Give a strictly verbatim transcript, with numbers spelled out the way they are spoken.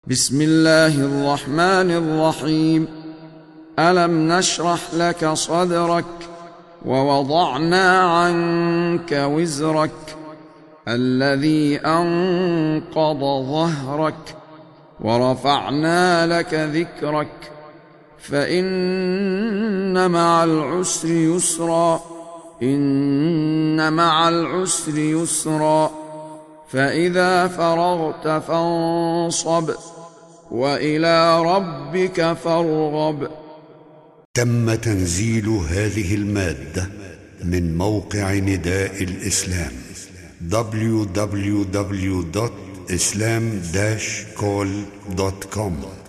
بسم الله الرحمن الرحيم. ألم نشرح لك صدرك ووضعنا عنك وزرك الذي أنقض ظهرك ورفعنا لك ذكرك فإن مع العسر يسرا إن مع العسر يسرا فإذا فرغت فانصب وإلى ربك فارغب. تم تنزيل هذه المادة من موقع نداء الإسلام دبليو دبليو دبليو دوت إسلام داش كول دوت كوم.